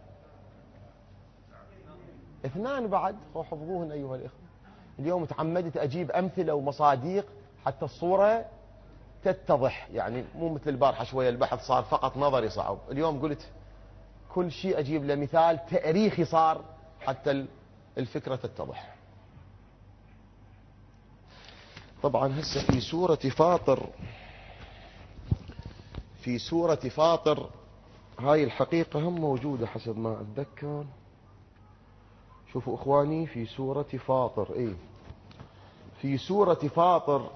Speaker 1: 2 بعد. حفظوهن أيها الإخوة. اليوم تعمدت أجيب أمثلة ومصاديق حتى الصورة تتضح، يعني مو مثل البارحة شوية البحث صار فقط نظري صعب. اليوم قلت كل شيء أجيب له مثال تاريخي صار حتى الفكرة تتضح. طبعا هسه في سورة فاطر هاي الحقيقة هم موجودة حسب ما أتذكر. شوفوا إخواني في سورة فاطر، في سورة فاطر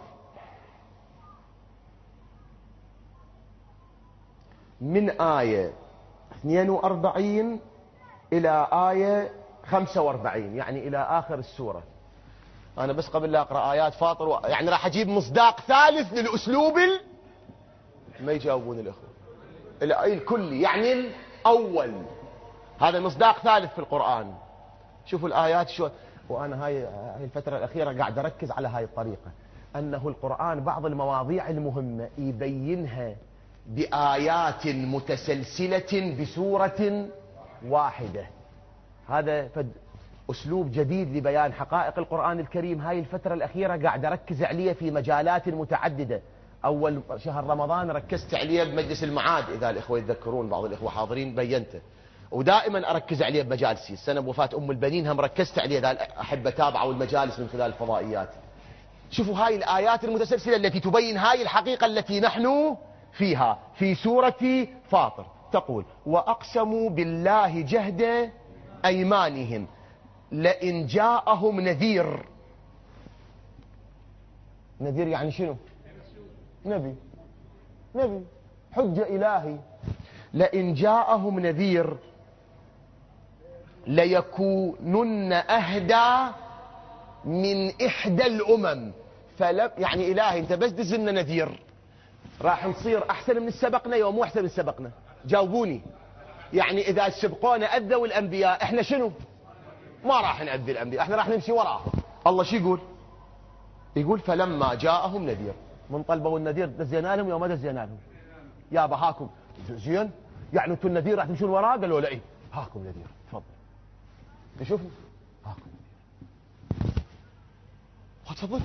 Speaker 1: من آية 42 إلى آية 45، يعني إلى آخر السورة. أنا بس قبل لا أقرأ آيات فاطر يعني راح أجيب مصداق ثالث للأسلوب ما يجاوبون الأخوة. الكلي يعني الأول. هذا مصداق ثالث في القرآن. شوفوا الآيات شو. وأنا هاي الفترة الأخيرة قاعد أركز على هاي الطريقة، أنه القرآن بعض المواضيع المهمة يبينها بآيات متسلسلة بسورة واحدة. هذا أسلوب جديد لبيان حقائق القرآن الكريم. هاي الفترة الأخيرة قاعد أركز عليه في مجالات متعددة. أول شهر رمضان ركزت عليه بمجلس المعاد، إذا الإخوة يتذكرون، بعض الإخوة حاضرين بينته، ودائما أركز عليه بمجالسي. السنة بوفاة أم البنين هم ركزت عليه، إذا أحب أتابعوا المجالس من خلال الفضائيات. شوفوا هاي الآيات المتسلسلة التي تبين هاي الحقيقة التي نحن فيها. في سورة فاطر تقول: وأقسموا بالله جهد أيمانهم لئن جاءهم نذير. نذير يعني شنو؟ نبي حجة إلهي. لئن جاءهم نذير ليكونن أهدى من إحدى الأمم. يعني إلهي أنت بس دزلنا نذير راح نصير أحسن من السبقنا يوم مو أحسن من السبقنا؟ جاوبوني. يعني إذا سبقونا أذوا الأنبياء، إحنا شنو؟ ما راح نأذي الأنبياء، إحنا راح نمشي وراهم. الله شو يقول؟ يقول: فلما جاءهم نذير. من طلبوا النذير دزينا لهم يوم ما دزينا لهم. يا بهاكم زين، يعني انتم النذير راح تمشون وراه؟ قالوا لا. إيه هاكم نذير، تفضل شوفوا هاكم نذير، تفضل.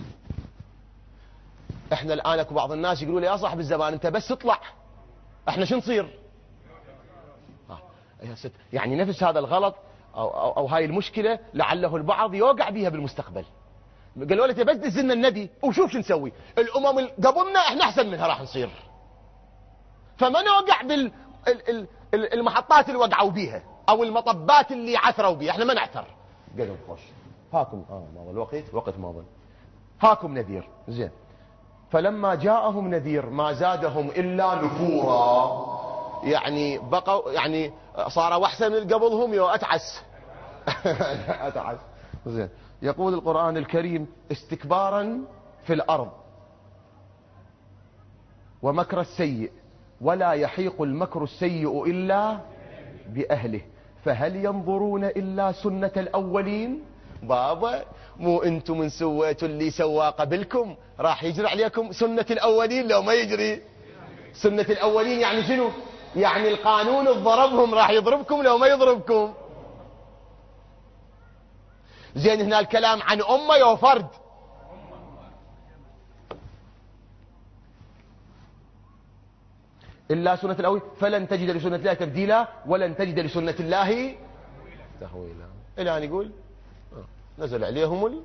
Speaker 1: احنا الان اكو بعض الناس يقولوا لي: يا صاحب الزمان انت بس اطلع، احنا شو نصير؟ يعني نفس هذا الغلط أو هاي المشكلة لعله البعض يوقع بها بالمستقبل. قالوا لي: بس دزلنا النبي وشوف شو نسوي، الأمم قبلنا احنا أحسن منها راح نصير، فما نوقع بالمحطات اللي وقعوا بيها أو المطبات اللي عثروا بيها، احنا ما نعثر. قالوا: خوش هاكم ماضى الوقت، وقت ماضى، هاكم نذير. زين. فلما جاءهم نذير ما زادهم إلا نفورا. يعني بقوا، يعني صاروا أحسن من قبلهم، أتعس. أتعس. زين. يقول القرآن الكريم: استكبارا في الأرض ومكر السيء ولا يحيق المكر السيء إلا بأهله فهل ينظرون إلا سنة الأولين. بابا مو أنتم من سويتوا اللي سوا قبلكم راح يجري عليكم سنة الأولين لو ما يجري. سنة الأولين يعني شنو؟ يعني القانون الضربهم راح يضربكم لو ما يضربكم. زين، هنا الكلام عن أمة يا فرد. إلا سنة الأول فلن تجد لسنة الله تبديلا ولن تجد لسنة الله تحويلا. الآن يقول نزل عليهم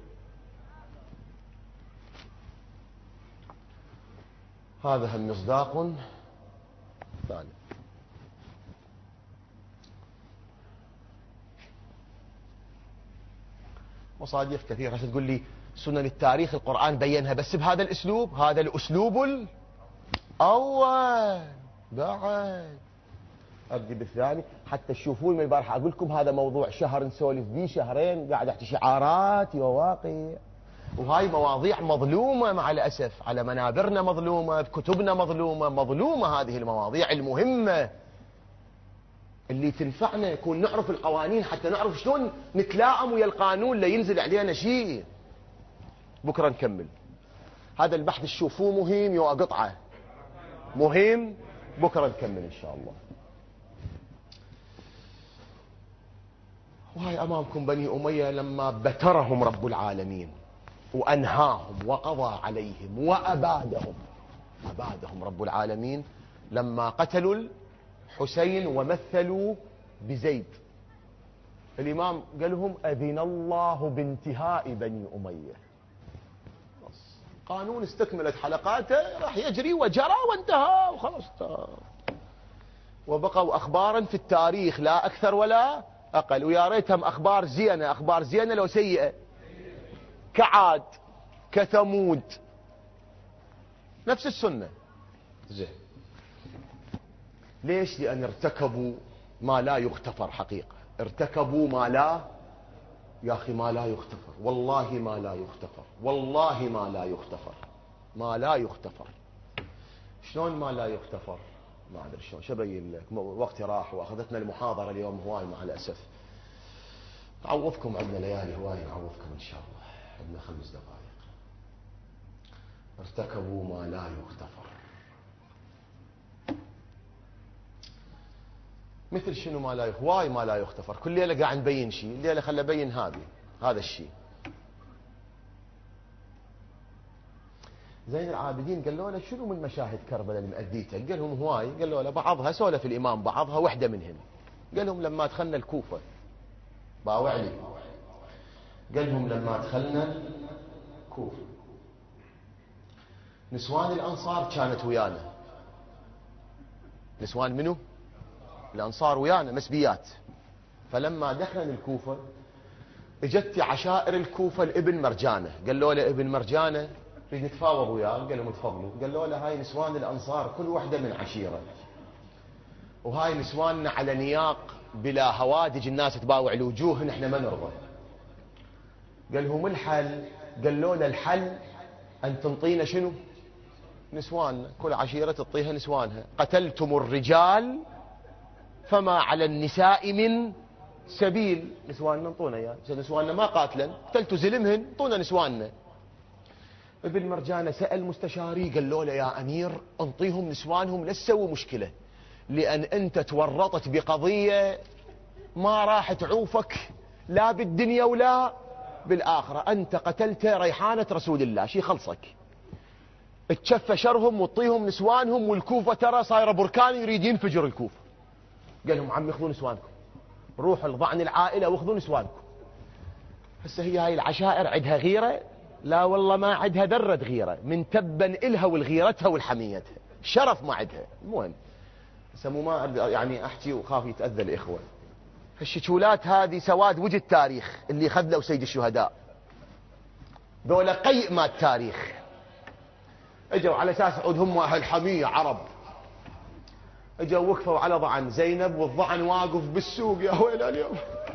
Speaker 1: هذا المصداق ثاني. مصادف كثيرة. تقول لي سنن التاريخ القرآن بينها بس بهذا الأسلوب، هذا الأسلوب الأول. بعد أبدي بالثاني حتى تشوفون. من البارحة أقول لكم هذا موضوع شهر نسولف بيه، شهرين قاعد أحكي شعارات وواقع، وهاي مواضيع مظلومة مع الأسف، على منابرنا مظلومة، بكتبنا مظلومة هذه المواضيع المهمة اللي تنفعنا، يكون نعرف القوانين حتى نعرف شلون نتلائم ويا القانون لا ينزل علينا شيء. بكرة نكمل هذا البحث، تشوفوه مهم يا قطعة مهم، بكرة نكمل إن شاء الله. وهاي أمامكم بني أمية لما بترهم رب العالمين وأنهاهم وقضى عليهم وأبادهم رب العالمين لما قتلوا الحسين ومثلوا بزيد. الإمام قال لهم: أذن الله بانتهاء بني أمية. قانون استكملت حلقاته، راح يجري وجرى وانتهى وخلص. وبقوا أخبارا في التاريخ لا أكثر ولا أقل، ويا ريتهم أخبار زينة. أخبار زينة لو سيئة، كعاد كثمود، نفس السنة. زين. ليش؟ لأن ارتكبوا ما لا يغتفر. حقيقة ارتكبوا ما لا، يا أخي ما لا يغتفر، والله ما لا يغتفر، والله ما لا يغتفر، ما لا يغتفر. شلون ما لا يغتفر؟ ما أدري شلون شبين لك، وقتي راح وأخذتنا المحاضرة اليوم هواي مع الأسف. نعوضكم، عندنا ليالي هواي نعوضكم إن شاء الله. عندنا 5 دقائق. ارتكبوا ما لا يغتفر. مثل شنو ما لا يغتفر؟ هواي ما لا يغتفر. كل ليلة قاعد نبين شيء، الليلة خلى أبين هذا الشيء. زين العابدين قالوا له شنو من مشاهد كربلاء اللي مأديته؟ قال لهم هواي. قالوا له بعضها سولف الإمام بعضها، وحدة منهم قال لهم لما دخلنا الكوفة باوعلي، قال لهم لما دخلنا الكوفة نسوان الأنصار كانت ويانا. نسوان منو؟ الأنصار ويانا مسبيات. فلما دخلنا الكوفة اجت عشائر الكوفة لابن مرجانة، قالوا له ابن مرجانة نريد نتفاوض وياه. قال لهم تفضلوا. قالوا له هاي نسوان الأنصار كل واحدة من عشيرة، وهاي نسواننا على نياق بلا هوادج، الناس تباوع الوجوه، نحن ما نرضى. قال لهم الحل؟ قالوا له الحل أن تنطينا شنو؟ نسواننا، كل عشيرة تعطيها نسوانها. قتلتم الرجال فما على النساء من سبيل. نسواننا انطونا اياه، نسواننا ما قاتلا، قتلتوا زلمهن، انطونا نسواننا. ابن مرجانة سأل مستشاري، قال له يا أمير انطيهم نسوانهم، لا تسوي مشكلة، لأن أنت تورطت بقضية ما راح تعوفك لا بالدنيا ولا بالآخرة. أنت قتلت ريحانة رسول الله، شي خلصك. اتشف شرهم وطيهم نسوانهم، والكوفة ترى صايرة بركان يريد ينفجر الكوفة. قال لهم عمي خذوا نسوانكم، روحوا لضعن العائلة واخذوا نسوانكم. هسه هي هاي العشائر عندها غيرة؟ لا والله ما عندها ذرة غيرة، من تبا إلها والغيرتها والحميتها، شرف ما عندها. المهم سمو ما يعني أحكي وخاف يتأذى الإخوة. الشتولات هذه سواد وجه التاريخ اللي خذلوا سيد الشهداء، ذولا قيء ما التاريخ. اجوا على اساس عود هم اهل حمية عرب، اجوا وقفوا على ضعن زينب، والضعن واقف بالسوق يا ويل اليوم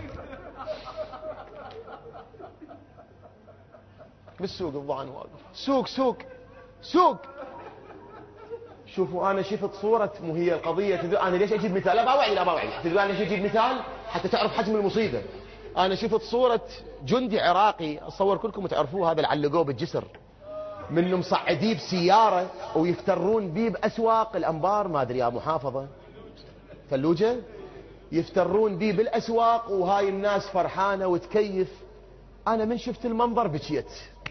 Speaker 1: بالسوق الضعن واقف، سوق سوق سوق. شوفوا انا شفت صورة، مو هي القضية انا ليش اجيب مثال؟ لا باوعي لا باوعي، تدري انا ليش اجيب مثال؟ حتى تعرف حجم المصيبة. انا شفت صورة جندي عراقي، اتصور كلكم تعرفوه، هذا اللي علقوه بالجسر، منهم مصعديه بسيارة ويفترون بيه بأسواق الأنبار، ما أدري يا محافظة فلوجة، يفترون بيه بالأسواق، وهاي الناس فرحانة وتكيف. أنا من شفت المنظر بكيت،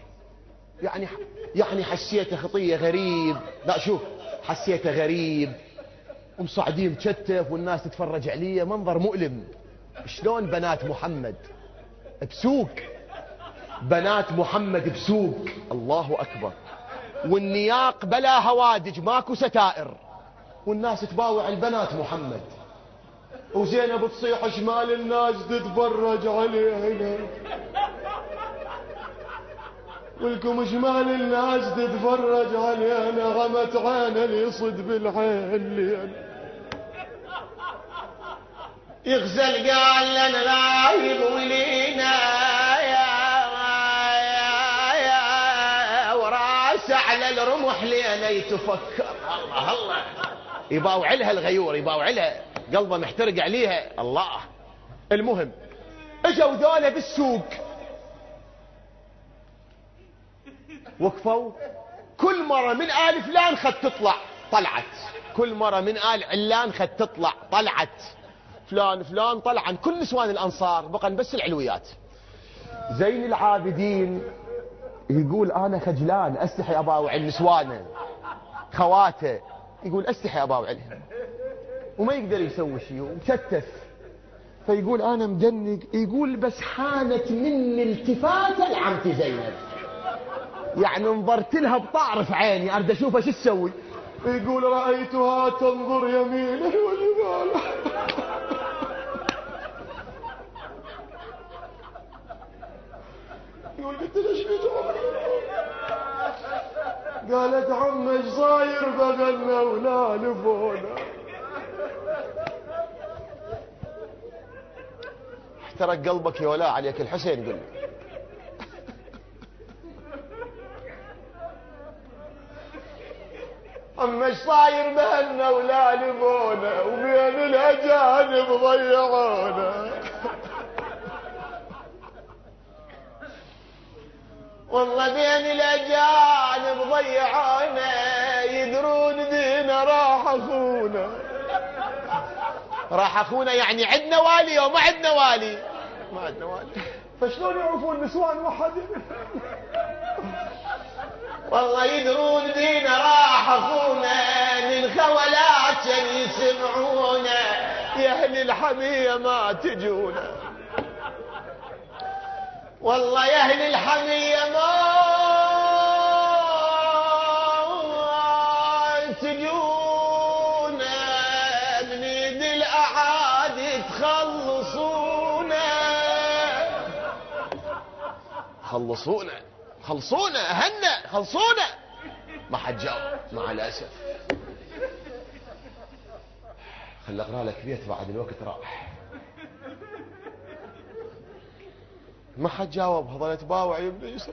Speaker 1: يعني حسيته خطية غريب. لا شوف حسيته غريب، ومصعدين مكتف والناس تتفرج عليه، منظر مؤلم. شلون بنات محمد بسوق، بنات محمد بسوق، الله أكبر، والنياق بلا هوادج، ماكو ستائر، والناس تباوع البنات محمد، وزينب تصيح شمال الناس تتفرج عليها، ولكم شمال الناس تتفرج علينا، غمت عينه اللي يصد بالعين. يغزل قال لنا رايب ولينا على الرمح لين يتفكر. الله الله، يباوع لها الغيور، يباوع لها، قلبه محترق عليها. الله. المهم اجوا ذولا بالسوق، وقفوا، كل مرة من آل فلان خد تطلع طلعت، كل مرة من آل علان خد تطلع طلعت، فلان فلان طلع عن كل نسوان الأنصار، بقى بس العلويات. زين العابدين يقول أنا خجلان أستحي أباوع النسوانة خواته، يقول أستحي أباوع لهم، وما يقدر يسوي شيء ومكتف. فيقول أنا مدنق، يقول بس حانت مني التفاتة لعمتي زينب، يعني نظرت لها بطعرف عيني أرد أشوفها شو تسوي. يقول رأيتها تنظر يمينه وشماله يقول قلت له ايش بيك قالت عم ايش صاير بغلنا ولا لفونا. احترق قلبك يا ولا عليك الحسين، قل عم وش صاير بهالنا ولا لبونا وبين الأجانب ضيعونا. والله بين الأجانب ضيعونا يدرون دينا راح أخونا. راح أخونا يعني عندنا والي وما عندنا والي؟ ما عندنا والي. فشلون يعرفون نسوان واحد؟ والله يدرون دينا راح أخونا من خولات كان يسمعونا يا أهل الحمية ما تجونا. والله يا أهل الحمية ما تجونا من يد الأعادي تخلصونا. خلصونا أهلنا خلصونا. ما حد جاوب مع الأسف. خل أقرأ لك بيت بعد الوقت راح. ما حد جاوب. ظلت باوع يبني يسرى.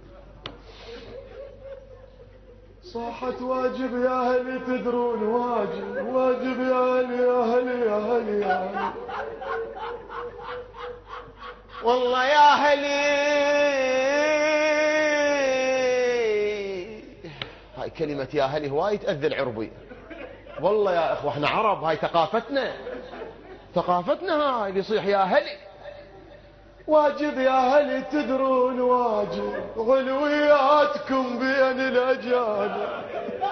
Speaker 1: صاحت واجب يا أهلي تدرون واجب يا أهلي يا أهلي يا أهلي يا أهلي. والله يا أهلي هاي كلمة يا أهلي هواي تأذي العربي. والله يا أخوة احنا عرب هاي ثقافتنا هاي اللي يصيح يا أهلي. واجب يا أهلي تدرون واجب علوياتكم بين الأجانب.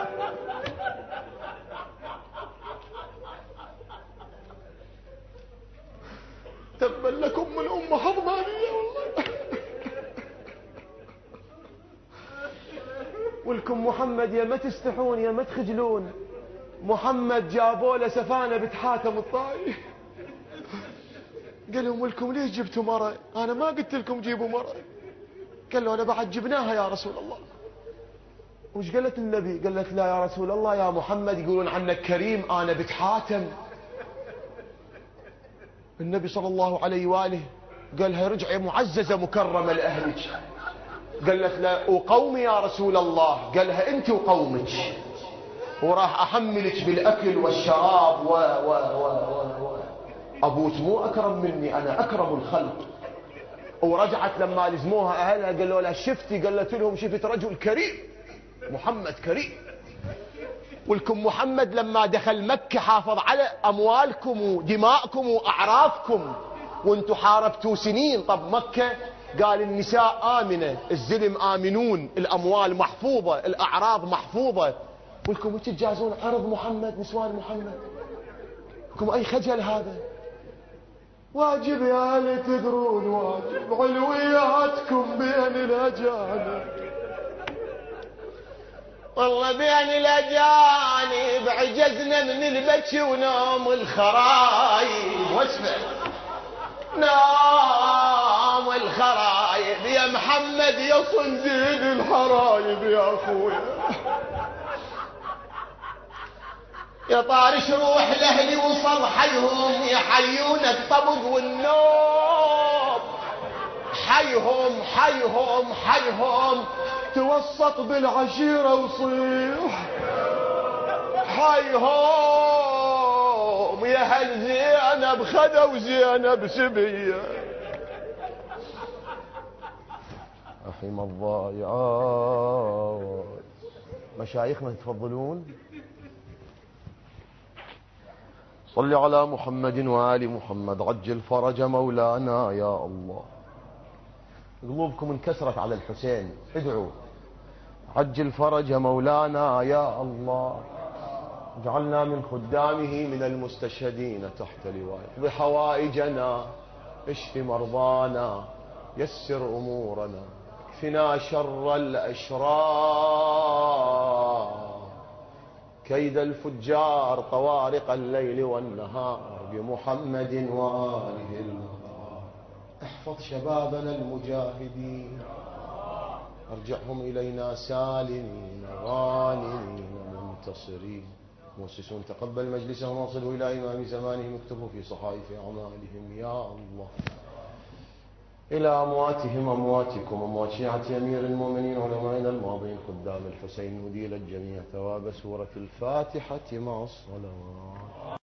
Speaker 1: تبا لكم من أمة حضمانية والله. ولكم محمد يا ما تستحون يا ما تخجلون. محمد جابوا له سفانة بتحاتم الطائي. قال لهم ولكم ليش جبتوا مرة؟ أنا ما قلت لكم جيبوا مرة. قال له أنا بعد جبناها يا رسول الله. وش قالت النبي؟ قالت لا يا رسول الله يا محمد يقولون عنك كريم أنا بتحاتم. النبي صلى الله عليه وآله قالها رجعي معززة مكرمة لأهلك. قالت لا وقومي يا رسول الله. قالها أنت وقومك وراح أحملك بالأكل والشراب أبوك مو أكرم مني أنا أكرم الخلق. ورجعت لما لزموها أهلها قالوا لها شفتي؟ قالت لهم شفت رجل كريم محمد كريم. ولكم محمد لما دخل مكة حافظ على أموالكم ودماءكم وأعراضكم وانتم حاربتوا سنين. طب مكة قال النساء آمنة الزلم آمنون الأموال محفوظة الأعراض محفوظة. ولكم تجازون عرض محمد نسوان محمد. لكم أي خجل هذا؟ واجب يا أهلي تدرون واجب علوياتكم بين الأجانب. والله بين الأجانب عجزنا من البكي ونوم الخرايب. واسمع نوم الخرايب يا محمد يا صنديد الحرايب يا أخويا. يا طارش روح لأهلي وصل حيهم يحيونك طبق والنوم. حيهم توسط بالعشيرة وصيح حيهم يا هل زينب خدوا زينب سبية. رحم الضايعات. مشايخنا تفضلون. صل على محمد وآل محمد عجل فرج مولانا يا الله. قلوبكم انكسرت على الحسين ادعوا. عجل فرج مولانا يا الله. اجعلنا من خدامه من المستشهدين تحت لوائه. اقض حوائجنا اشف مرضانا يسر أمورنا اكفنا شر الأشرار كيد الفجار طوارق الليل والنهار بمحمد وآله المطهر. احفظ شبابنا المجاهدين ارجعهم إلينا سالمين غانمين منتصرين. مؤسسون تقبل مجلسهم واصله إلى إمام زمانهم اكتبوا في صحائف أعمالهم يا الله. إلى أمواتهم أمواتكم أموات شيعة أمير المؤمنين علمائنا الماضين خدام الحسين وديل الجميع ثواب سورة الفاتحة مع الصلوات.